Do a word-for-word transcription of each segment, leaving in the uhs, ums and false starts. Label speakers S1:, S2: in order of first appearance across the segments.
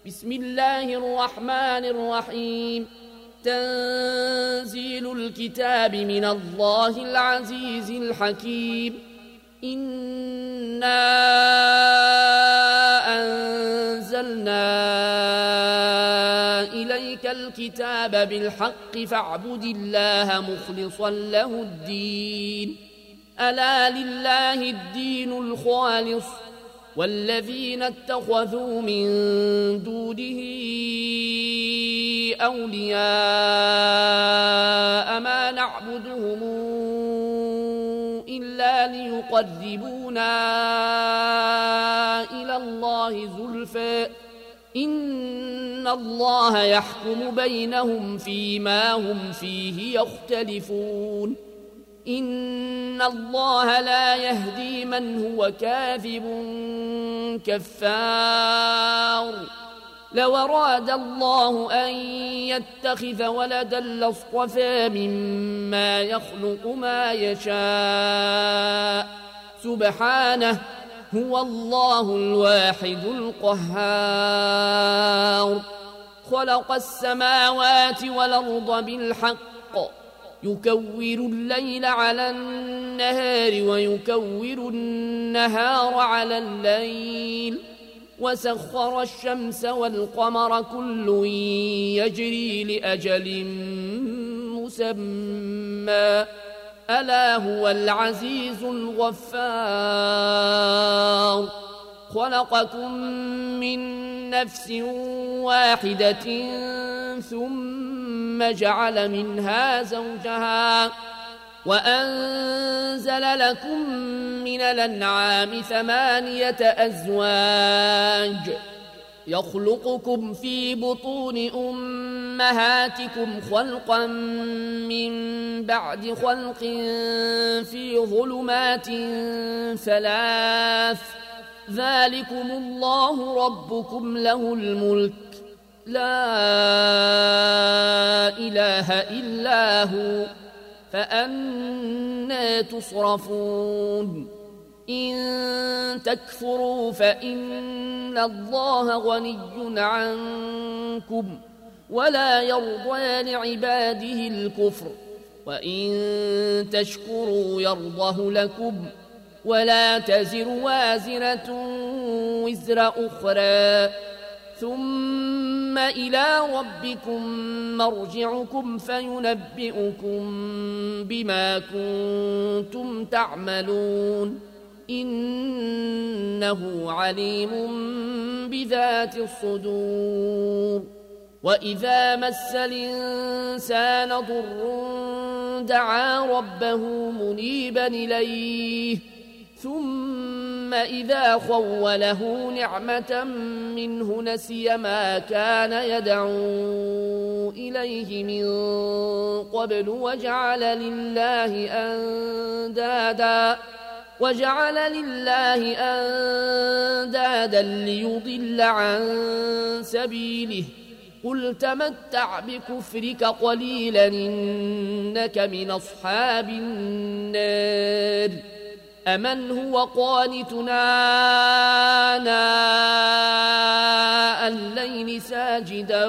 S1: بسم الله الرحمن الرحيم. تنزيل الكتاب من الله العزيز الحكيم. إنا أنزلنا إليك الكتاب بالحق فاعبد الله مخلصا له الدين. ألا لله الدين الخالص والذين اتخذوا من دونه أولياء ما نعبدهم إلا ليقربونا إلى الله زلفى إن الله يحكم بينهم فيما هم فيه يختلفون. إن الله لا يهدي من هو كاذب كفار. لو أراد الله أن يتخذ ولدا لاصطفى مما يخلق ما يشاء سبحانه هو الله الواحد القهار. خلق السماوات والأرض بالحق يكور الليل على النهار ويكور النهار على الليل وسخر الشمس والقمر كل يجري لأجل مسمى ألا هو العزيز الغفار. خلقكم من نفس واحدة ثم جعل منها زوجها وأنزل لكم من الأنعام ثمانية أزواج يخلقكم في بطون أمهاتكم خلقا من بعد خلق في ظلمات ثلاث ذلكم الله ربكم له الملك لا إله إلا هو فأنى تصرفون. إن تكفروا فإن الله غني عنكم ولا يرضى لعباده الكفر وإن تشكروا يرضه لكم ولا تزر وازرة وزر أخرى ثم إلى ربكم مرجعكم فينبئكم بما كنتم تعملون إنه عليم بذات الصدور. وإذا مس الإنسان ضر دعا ربه منيبا إليه ثم إذا خوله نعمة منه نسي ما كان يدعو إليه من قبل وجعل لله أندادا وجعل لله أندادا ليضل عن سبيله قل تمتع بكفرك قليلا إنك من أصحاب النار. أمن هو قانتنا آناء الليل ساجدا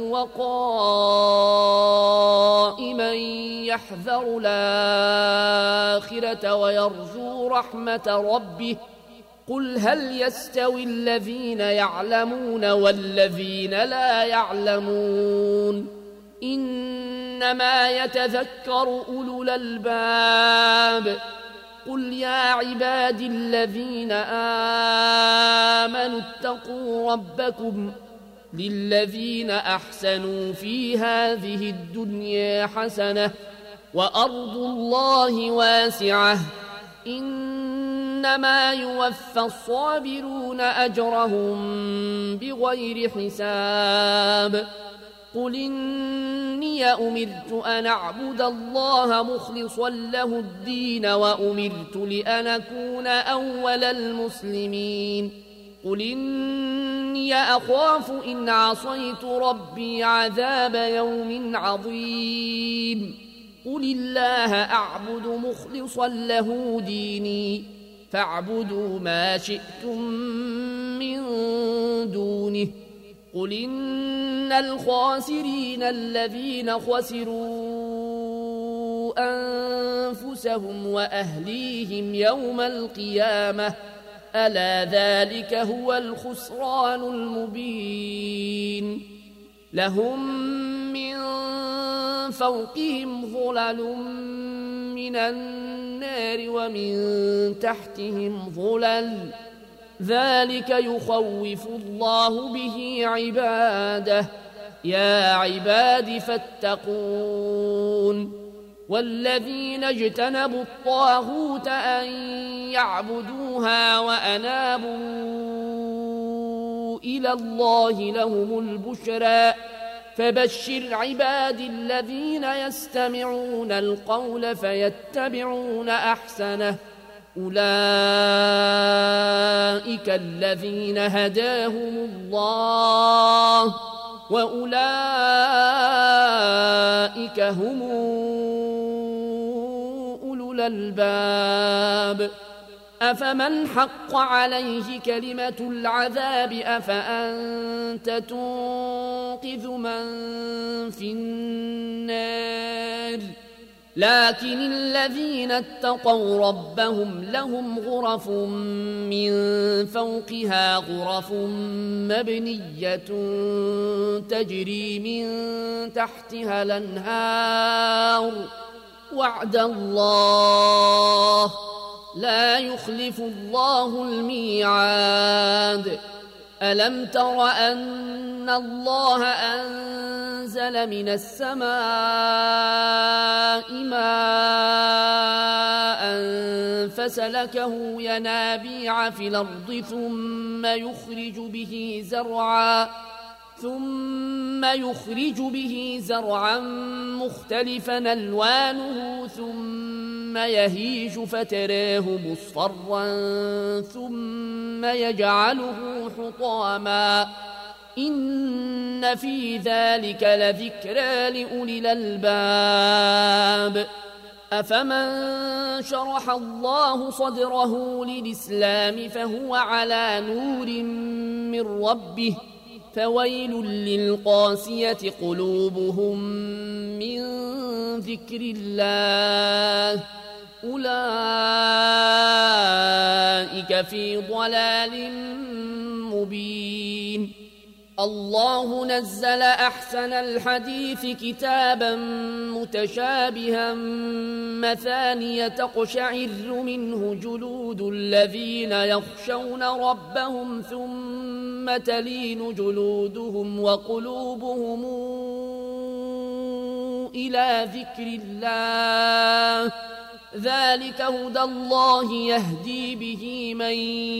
S1: وقائما يحذر الآخرة ويرجو رحمة ربه قل هل يستوي الذين يعلمون والذين لا يعلمون إنما يتذكر أولو الألباب. قل يا عبادي الذين آمنوا اتقوا ربكم للذين أحسنوا في هذه الدنيا حسنة وأرض الله واسعة إنما يوفى الصابرون أجرهم بغير حساب. قل إني أمرت أن أعبد الله مخلصا له الدين وأمرت لأن أكون أول المسلمين. قل إني أخاف إن عصيت ربي عذاب يوم عظيم. قل الله أعبد مخلصا له ديني فاعبدوا ما شئتم من دونه. قل إن الخاسرين الذين خسروا أنفسهم وأهليهم يوم القيامة ألا ذلك هو الخسران المبين لهم من فوقهم ظلل من النار ومن تحتهم ظلل ذلك يخوف الله به عباده يا عباد فاتقون والذين اجتنبوا الطاغوت أن يعبدوها وأنابوا إلى الله لهم البشرى فبشر عبادي الذين يستمعون القول فيتبعون أحسنه أولئك الذين هداهم الله وأولئك هم أولو الألباب أفمن حق عليه كلمة العذاب أفأنت تنقذ من في النار لكن الذين اتقوا ربهم لهم غرف من فوقها غرف مبنية تجري من تحتها الأنهار وعد الله لا يخلف الله الميعاد ألم تر أن الله أنزل من السماء ماء فسلكه ينابيع في الأرض ثم يخرج به زرعا ثم يخرج به زرعا مختلفا ألوانه ثم يهيج فتراه مصفرا ثم يجعله حطاما إن في ذلك لذكرى لأولي الألباب أفمن شرح الله صدره للإسلام فهو على نور من ربه فويل للقاسية قلوبهم من ذكر الله أولئك في ضلال مبين الله نزل أحسن الحديث كتابا متشابها مثانية تقشعر منه جلود الذين يخشون ربهم ثم تلين جلودهم وقلوبهم إلى ذكر الله ذلك هدى الله يهدي به من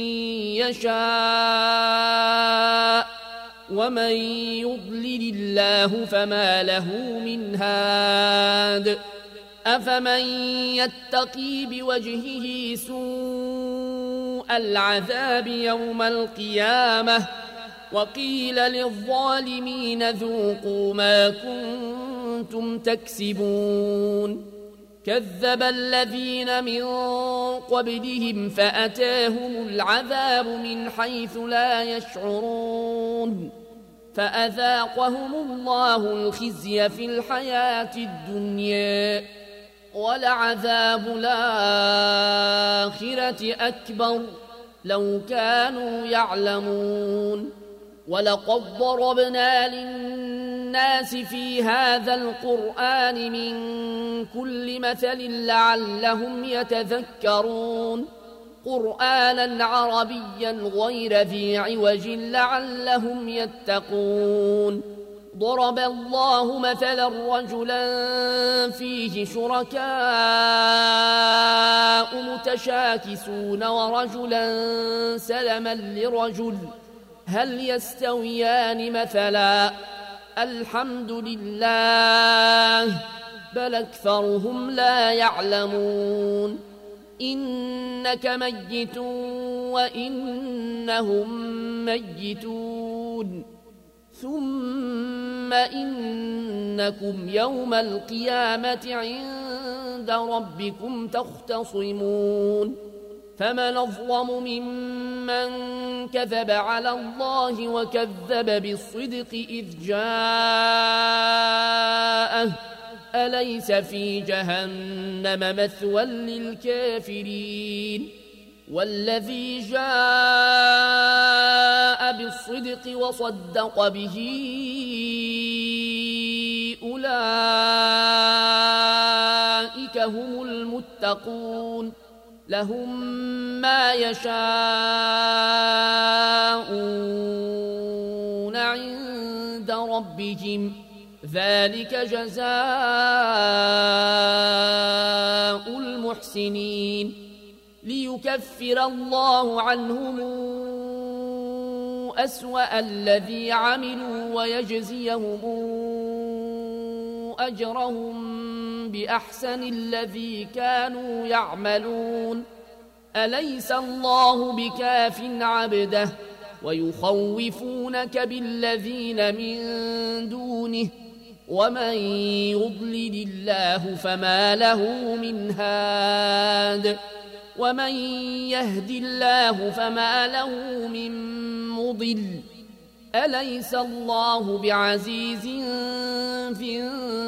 S1: يشاء ومن يضلل الله فما له من هاد أفمن يتقي بوجهه سوء العذاب يوم القيامة وقيل للظالمين ذوقوا ما كنتم تكسبون كذب الذين من قبلهم فأتاهم العذاب من حيث لا يشعرون فأذاقهم الله الخزي في الحياة الدنيا ولعذاب الآخرة أكبر لو كانوا يعلمون ولقد ضربنا للناس في هذا القرآن من كل مثل لعلهم يتذكرون قرآنا عربيا غير ذي عوج لعلهم يتقون ضرب الله مثلا رجلا فيه شركاء متشاكسون ورجلا سلما لرجل هل يستويان مثلا الحمد لله بل أكثرهم لا يعلمون إنك ميت وإنهم ميتون ثم إنكم يوم القيامة عند ربكم تختصمون فمن أظلم ممن كذب على الله وكذب بالصدق إذ جاءه أليس في جهنم مثوى للكافرين والذي جاء بالصدق وصدق به أولئك هم المتقون لهم ما يشاءون عند ربهم ذلك جزاء المحسنين ليكفر الله عنهم أسوأ الذي عملوا ويجزيهم أجرهم بأحسن الذي كانوا يعملون أليس الله بكاف عبده ويخوفونك بالذين من دونه ومن يضلل الله فما له من هاد ومن يهد الله فما له من مضل أليس الله بعزيز في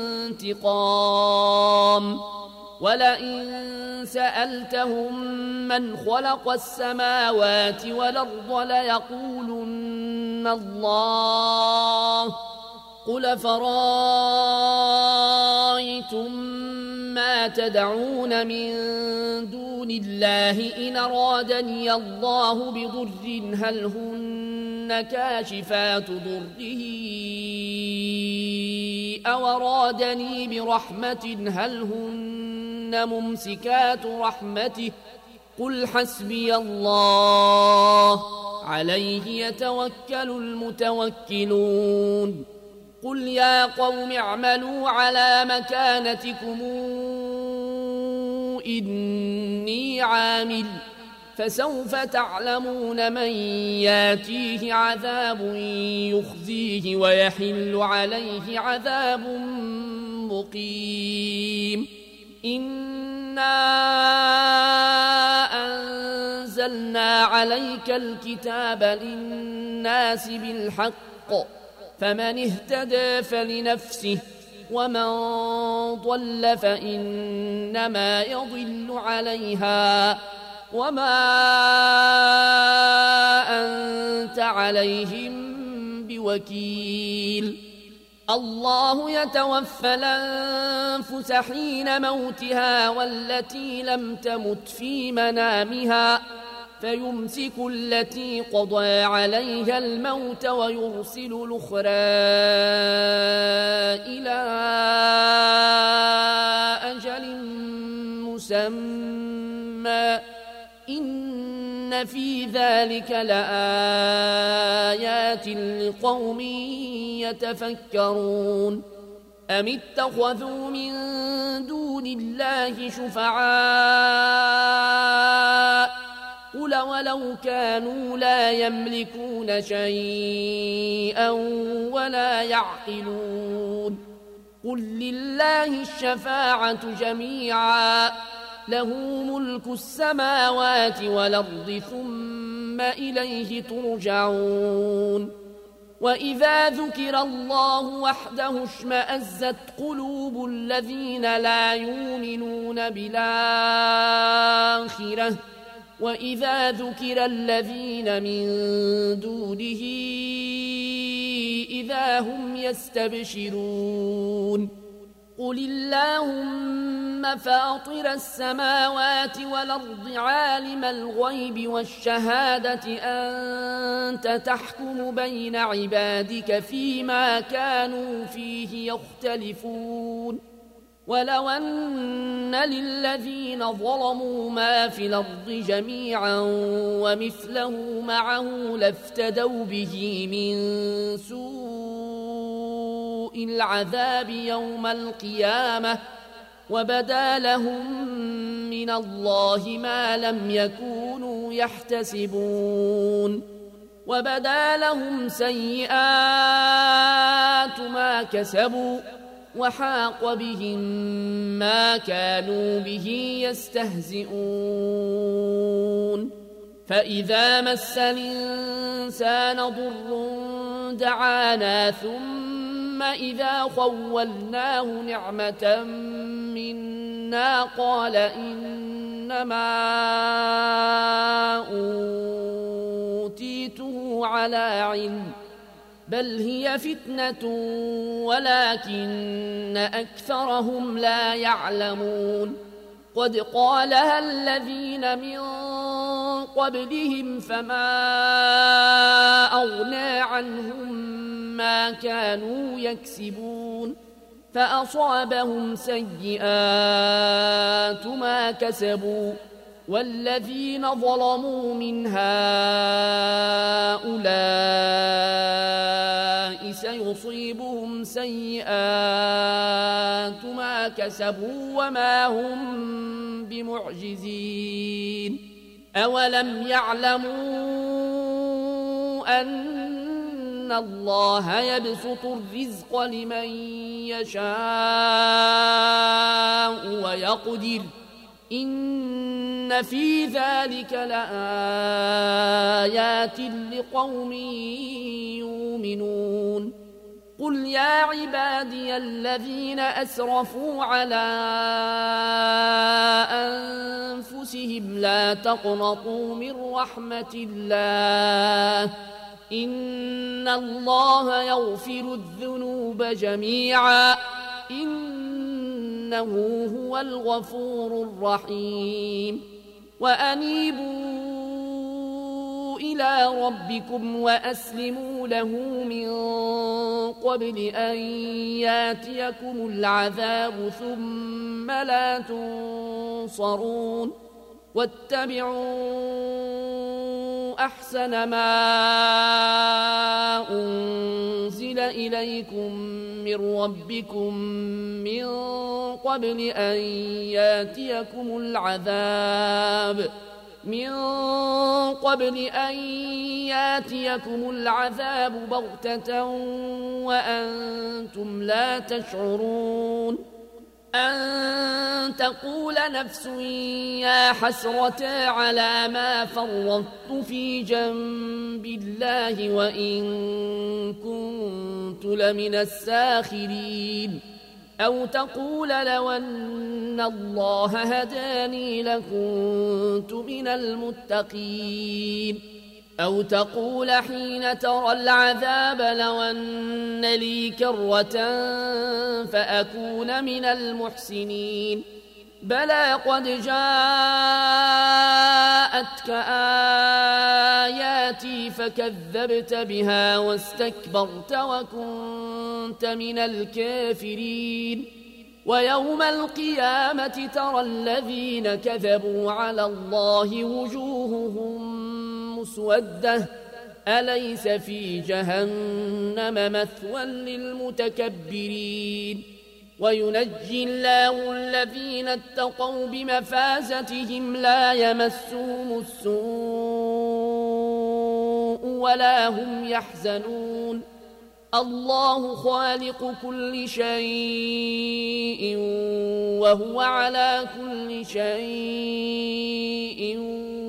S1: انتقام ولئن سألتهم من خلق السماوات والأرض ليقولن الله قل فرأيتم ما تدعون من دون الله إن أرادني الله بضر هل هن كاشفات ضره أو أرادني برحمة هل هن ممسكات رحمته قل حسبي الله عليه يتوكل المتوكلون قل يا قوم اعملوا على مكانتكم إني عامل فسوف تعلمون من ياتيه عذاب يخزيه ويحل عليه عذاب مقيم إنا أنزلنا عليك الكتاب للناس بالحق فمن اهتدى فلنفسه ومن ضل فإنما يضل عليها وما أنت عليهم بوكيل الله يتوفى الأنفس حين موتها والتي لم تمت في منامها فيمسك التي قضى عليها الموت ويرسل الأخرى إلى أجل مسمى إن في ذلك لآيات لقوم يتفكرون أم اتخذوا من دون الله شفعاء قل ولو كانوا لا يملكون شيئا ولا يعقلون قل لله الشفاعة جميعا له ملك السماوات والأرض ثم إليه ترجعون وإذا ذكر الله وحده اشمأزت قلوب الذين لا يؤمنون بالآخرة وإذا ذكر الذين من دونه إذا هم يستبشرون قل اللهم فاطر السماوات والأرض عالم الغيب والشهادة أنت تحكم بين عبادك فيما كانوا فيه يختلفون ولو أن للذين ظلموا ما في الأرض جميعا ومثله معه لافتدوا به من سوء العذاب يوم القيامة وبدا لهم من الله ما لم يكونوا يحتسبون وبدا لهم سيئات ما كسبوا وحاق بهم ما كانوا به يستهزئون فإذا مس الإنسان ضر دعانا ثم إذا خولناه نعمة منا قال إنما أوتيته على علم بل هي فتنة ولكن أكثرهم لا يعلمون قد قالها الذين من قبلهم فما أغنى عنهم ما كانوا يكسبون فأصابهم سيئات ما كسبوا والذين ظلموا من هؤلاء سيصيبهم سيئات ما كسبوا وما هم بمعجزين أولم يعلموا أن الله يبسط الرزق لمن يشاء ويقدر إن في ذلك لآيات لقوم يؤمنون قل يا عبادي الذين أسرفوا على أنفسهم لا تقنطوا من رحمة الله إن الله يغفر الذنوب جميعا إنه هو الغفور الرحيم وأنيبوا إلى ربكم وأسلموا له من قبل أن ياتيكم العذاب ثم لا تنصرون واتبعوا أحسن ما أنزل إليكم من ربكم من قبل أن ياتيكم العذاب من قبل أن ياتيكم العذاب بغتة وأنتم لا تشعرون أن تقول نفس يا حسرة على ما فرطت في جنب الله وإن كنت لمن الساخرين أو تقول لو أن الله هداني لكنت من المتقين أو تقول حين ترى العذاب لو أن لي كرة فأكون من المحسنين بلى قد جاءتك آياتي فكذبت بها واستكبرت وكنت من الكافرين ويوم القيامة ترى الذين كذبوا على الله وجوههم مسودة أليس في جهنم مثوى للمتكبرين وينجي الله الذين اتقوا بمفازتهم لا يمسهم السوء ولا هم يحزنون الله خالق كل شيء وهو على كل شيء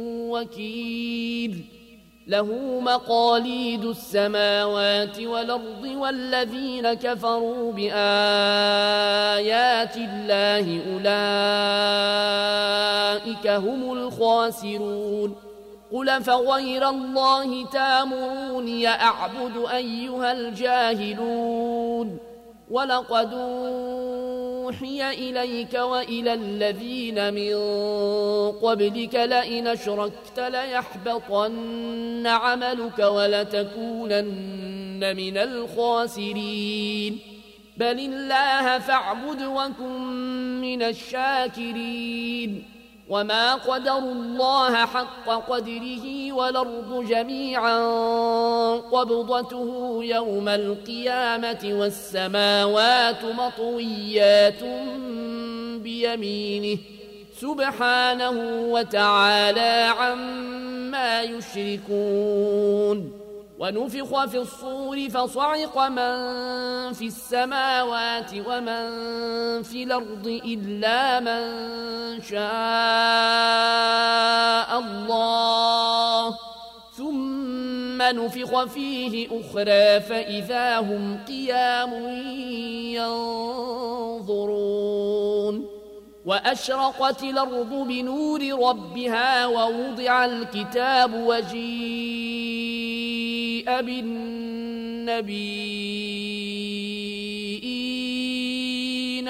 S1: وكيل له مقاليد السماوات والأرض والذين كفروا بآيات الله أولئك هم الخاسرون قل فغير الله تامروني أعبد أيها الجاهلون ولقد أوحي إليك وإلى الذين من قبلك لئن أشركت ليحبطن عملك ولتكونن من الخاسرين بل الله فاعبد وكن من الشاكرين وما قدروا الله حق قدره والأرض جميعا قبضته يوم القيامة والسماوات مطويات بيمينه سبحانه وتعالى عما يشركون ونفخ في الصور فصعق من في السماوات ومن في الأرض إلا من شاء الله ثم نفخ فيه أخرى فإذا هم قيام ينظرون وأشرقت الأرض بنور ربها ووضع الكتاب وجيء بالنبيين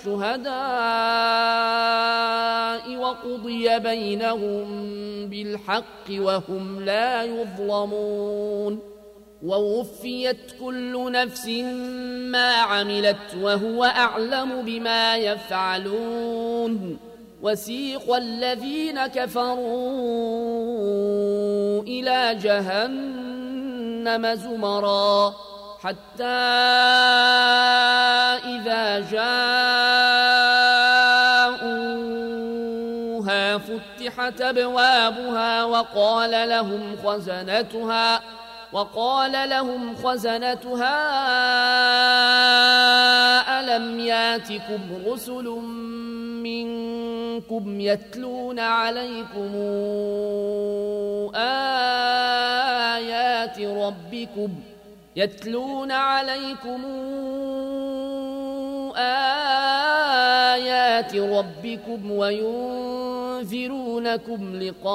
S1: والشهداء وقضي بينهم بالحق وهم لا يظلمون ووفيت كل نفس ما عملت وهو أعلم بما يفعلون وسيق الذين كفروا إلى جهنم زمرا حتى إذا جاءوها فتحت أبوابها وقال لهم خزنتها وقال لهم خزنتها ألم ياتكم رسل منكم يتلون عليكم آيات ربكم يتلون عليكم آيات ربكم وينذرونكم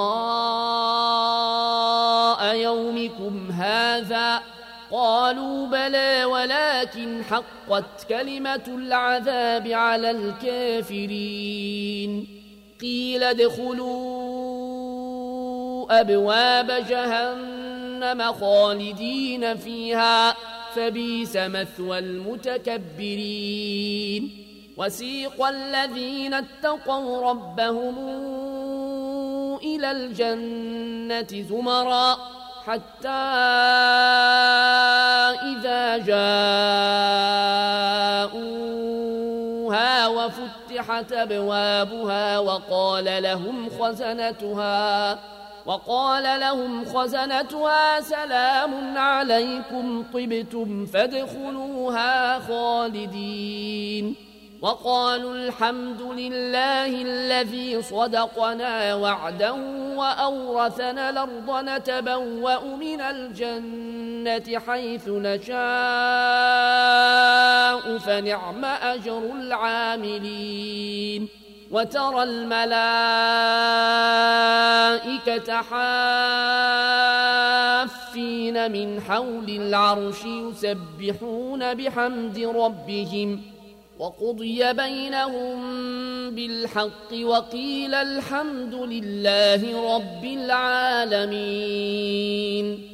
S1: لقاء يومكم هذا قالوا بلى ولكن حقت كلمة العذاب على الكافرين قيل ادخلوا أبواب جهنم خالدين فيها فبئس مثوى المتكبرين وسيق الذين اتقوا ربهم إلى الجنة زمرا حتى إذا جاءوها وفتحت أبوابها وقال لهم خزنتها وقال لهم خزنتها سلام عليكم طبتم فادخلوها خالدين وقالوا الحمد لله الذي صدقنا وعده وأورثنا الأرض نتبوأ من الجنة حيث نشاء فنعم أجر العاملين وترى الملائكة حافين من حول العرش يسبحون بحمد ربهم وقضي بينهم بالحق وقيل الحمد لله رب العالمين.